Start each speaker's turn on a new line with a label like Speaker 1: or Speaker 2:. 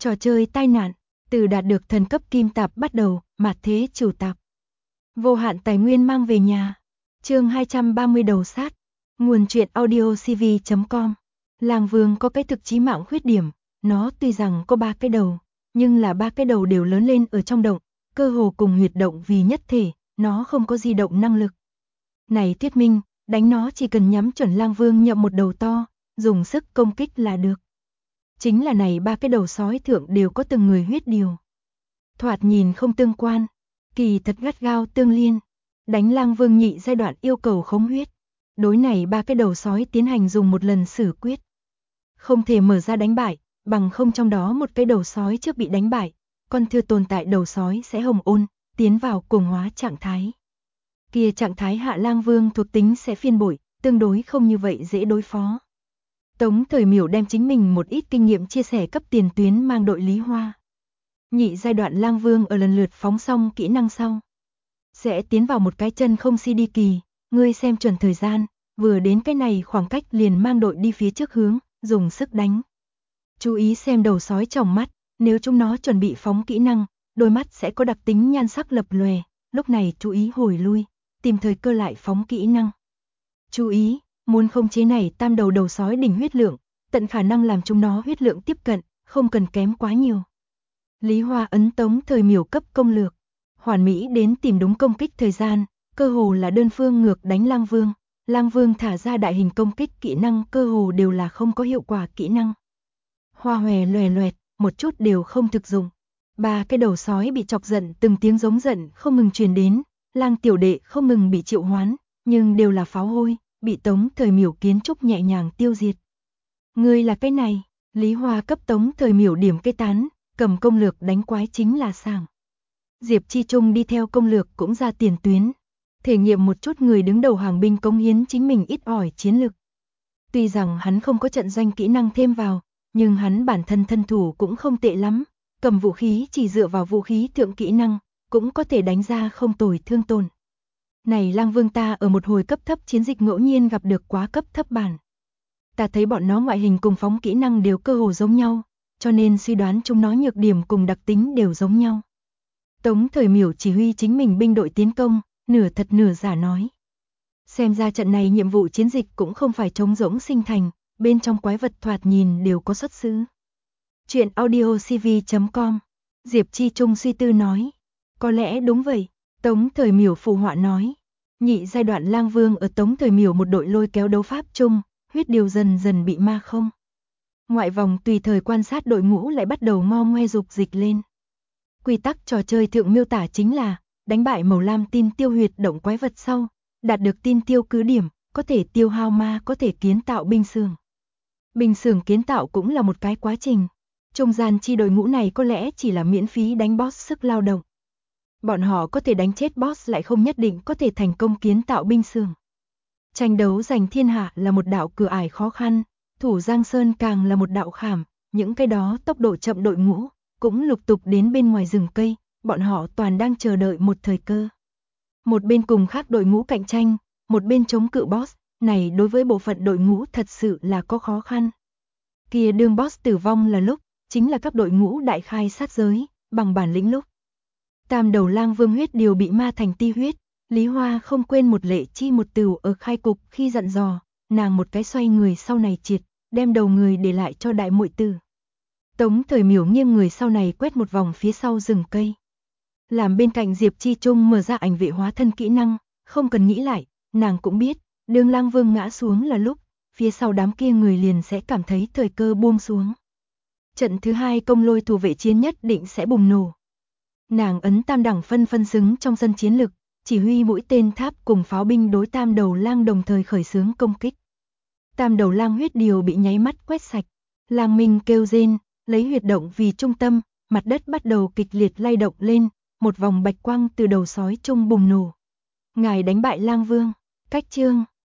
Speaker 1: Trò chơi tai nạn, từ đạt được thần cấp kim tạp bắt đầu, mạt thế chủ tạp. Vô hạn tài nguyên mang về nhà. Chương 230 đầu sát. Nguồn truyện audio cv.com. Lang Vương có cái thực chí mạng khuyết điểm, nó tuy rằng có 3 cái đầu, nhưng là 3 cái đầu đều lớn lên ở trong động, cơ hồ cùng huyệt động vì nhất thể, nó không có di động năng lực. Này thuyết minh, đánh nó chỉ cần nhắm chuẩn Lang Vương nhậm một đầu to, dùng sức công kích là được. Chính là này 3 cái đầu sói thượng đều có từng người huyết điều. Thoạt nhìn không tương quan, kỳ thật gắt gao tương liên. Đánh Lang Vương nhị giai đoạn yêu cầu khống huyết. Đối này 3 cái đầu sói tiến hành dùng một lần xử quyết. Không thể mở ra đánh bại, bằng không trong đó một cái đầu sói trước bị đánh bại, còn thừa tồn tại đầu sói sẽ hồng ôn, tiến vào cuồng hóa trạng thái. Kia trạng thái hạ Lang Vương thuộc tính sẽ phiên bội, tương đối không như vậy dễ đối phó. Tống Thời Miểu đem chính mình một ít kinh nghiệm chia sẻ cấp tiền tuyến mang đội Lý Hoa. Nhị giai đoạn Lang Vương ở lần lượt phóng xong kỹ năng sau. Sẽ tiến vào một cái chân không CD kỳ, ngươi xem chuẩn thời gian, vừa đến cái này khoảng cách liền mang đội đi phía trước hướng, dùng sức đánh. Chú ý xem đầu sói tròng mắt, nếu chúng nó chuẩn bị phóng kỹ năng, đôi mắt sẽ có đặc tính nhan sắc lập lòe, lúc này chú ý hồi lui, tìm thời cơ lại phóng kỹ năng. Chú ý, muốn khống chế này tam đầu đầu sói đỉnh huyết lượng, tận khả năng làm chúng nó huyết lượng tiếp cận, không cần kém quá nhiều. Lý Hoa ấn Tống Thời Miểu cấp công lược, hoàn mỹ đến tìm đúng công kích thời gian, cơ hồ là đơn phương ngược đánh Lang Vương. Lang Vương thả ra đại hình công kích kỹ năng cơ hồ đều là không có hiệu quả kỹ năng. Hoa hòe loè loẹt, một chút đều không thực dụng. 3 cái đầu sói bị chọc giận, từng tiếng giống giận không ngừng truyền đến, Lang tiểu đệ không ngừng bị triệu hoán, nhưng đều là pháo hôi, bị Tống Thời Miểu kiến trúc nhẹ nhàng tiêu diệt. Ngươi là cái này, Lý Hoa cấp Tống Thời Miểu điểm cây tán, cầm công lược đánh quái chính là sảng. Diệp Chi Trung đi theo công lược cũng ra tiền tuyến, thể nghiệm một chút người đứng đầu hàng binh cống hiến chính mình ít ỏi chiến lực. Tuy rằng hắn không có trận doanh kỹ năng thêm vào, nhưng hắn bản thân thân thủ cũng không tệ lắm, cầm vũ khí chỉ dựa vào vũ khí thượng kỹ năng, cũng có thể đánh ra không tồi thương tổn. Này Lang Vương ta ở một hồi cấp thấp chiến dịch ngẫu nhiên gặp được quá cấp thấp bản. Ta thấy bọn nó ngoại hình cùng phóng kỹ năng đều cơ hồ giống nhau, cho nên suy đoán chúng nó nhược điểm cùng đặc tính đều giống nhau. Tống Thời Miểu chỉ huy chính mình binh đội tiến công, nửa thật nửa giả nói. Xem ra trận này nhiệm vụ chiến dịch cũng không phải trống rỗng sinh thành, bên trong quái vật thoạt nhìn đều có xuất xứ. Chuyện audio cv.com. Diệp Chi Trung suy tư nói. Có lẽ đúng vậy, Tống Thời Miểu phụ họa nói. Nhị giai đoạn Lang Vương ở Tống Thời Miểu một đội lôi kéo đấu pháp chung, huyết điều dần dần bị ma không. Ngoại vòng tùy thời quan sát đội ngũ lại bắt đầu ngo ngoe dục dịch lên. Quy tắc trò chơi thượng miêu tả chính là đánh bại màu lam tin tiêu huyệt động quái vật sau, đạt được tin tiêu cứ điểm, có thể tiêu hao ma, có thể kiến tạo binh xưởng. Binh xưởng kiến tạo cũng là một cái quá trình. Trung gian chi đội ngũ này có lẽ chỉ là miễn phí đánh boss sức lao động. Bọn họ có thể đánh chết boss lại không nhất định có thể thành công kiến tạo binh xưởng. Tranh đấu giành thiên hạ là một đạo cửa ải khó khăn, thủ Giang Sơn càng là một đạo khảm, những cái đó tốc độ chậm đội ngũ cũng lục tục đến bên ngoài rừng cây, bọn họ toàn đang chờ đợi một thời cơ. Một bên cùng khác đội ngũ cạnh tranh, một bên chống cự boss, này đối với bộ phận đội ngũ thật sự là có khó khăn. Kia đương boss tử vong là lúc, chính là các đội ngũ đại khai sát giới, bằng bản lĩnh lúc. Tam đầu Lang Vương huyết điều bị ma thành ti huyết, Lý Hoa không quên một lệ chi một tửu ở khai cục khi dặn dò, nàng một cái xoay người sau này triệt, đem đầu người để lại cho đại muội tử. Tống Thời Miểu nghiêng người sau này quét một vòng phía sau rừng cây. Làm bên cạnh Diệp Chi Trung mở ra ảnh vệ hóa thân kỹ năng, không cần nghĩ lại, nàng cũng biết, đương Lang Vương ngã xuống là lúc, phía sau đám kia người liền sẽ cảm thấy thời cơ buông xuống. Trận thứ 2 công lôi thủ vệ chiến nhất định sẽ bùng nổ. Nàng ấn tam đẳng phân xứng trong sân chiến lực, chỉ huy mũi tên tháp cùng pháo binh đối tam đầu lang đồng thời khởi xướng công kích. Tam đầu lang huyết điều bị nháy mắt quét sạch, Lang Minh kêu rên, lấy huyệt động vì trung tâm, mặt đất bắt đầu kịch liệt lay động lên, một vòng bạch quang từ đầu sói trung bùng nổ. Ngài đánh bại Lang Vương, cách chương.